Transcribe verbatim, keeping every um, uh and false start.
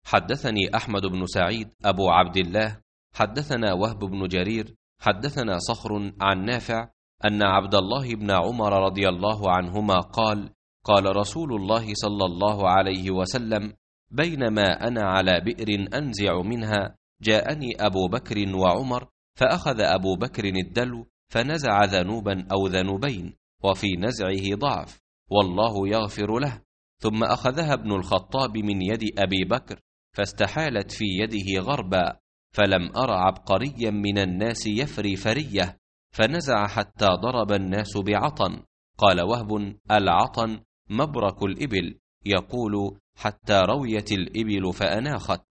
حدثني أحمد بن سعيد أبو عبد الله حدثنا وهب بن جرير حدثنا صخر عن نافع أن عبد الله بن عمر رضي الله عنهما قال: قال رسول الله صلى الله عليه وسلم: بينما أنا على بئر أنزع منها جاءني أبو بكر وعمر، فأخذ أبو بكر الدلو فنزع ذنوبا أو ذنوبين، وفي نزعه ضعف، والله يغفر له، ثم أخذها ابن الخطاب من يد أبي بكر فاستحالت في يده غربا، فلم أر عبقريا من الناس يفري فرية، فنزع حتى ضرب الناس بعطن. قال وهب: العطن مبرك الإبل، يقول: حتى رويت الإبل فأناخت.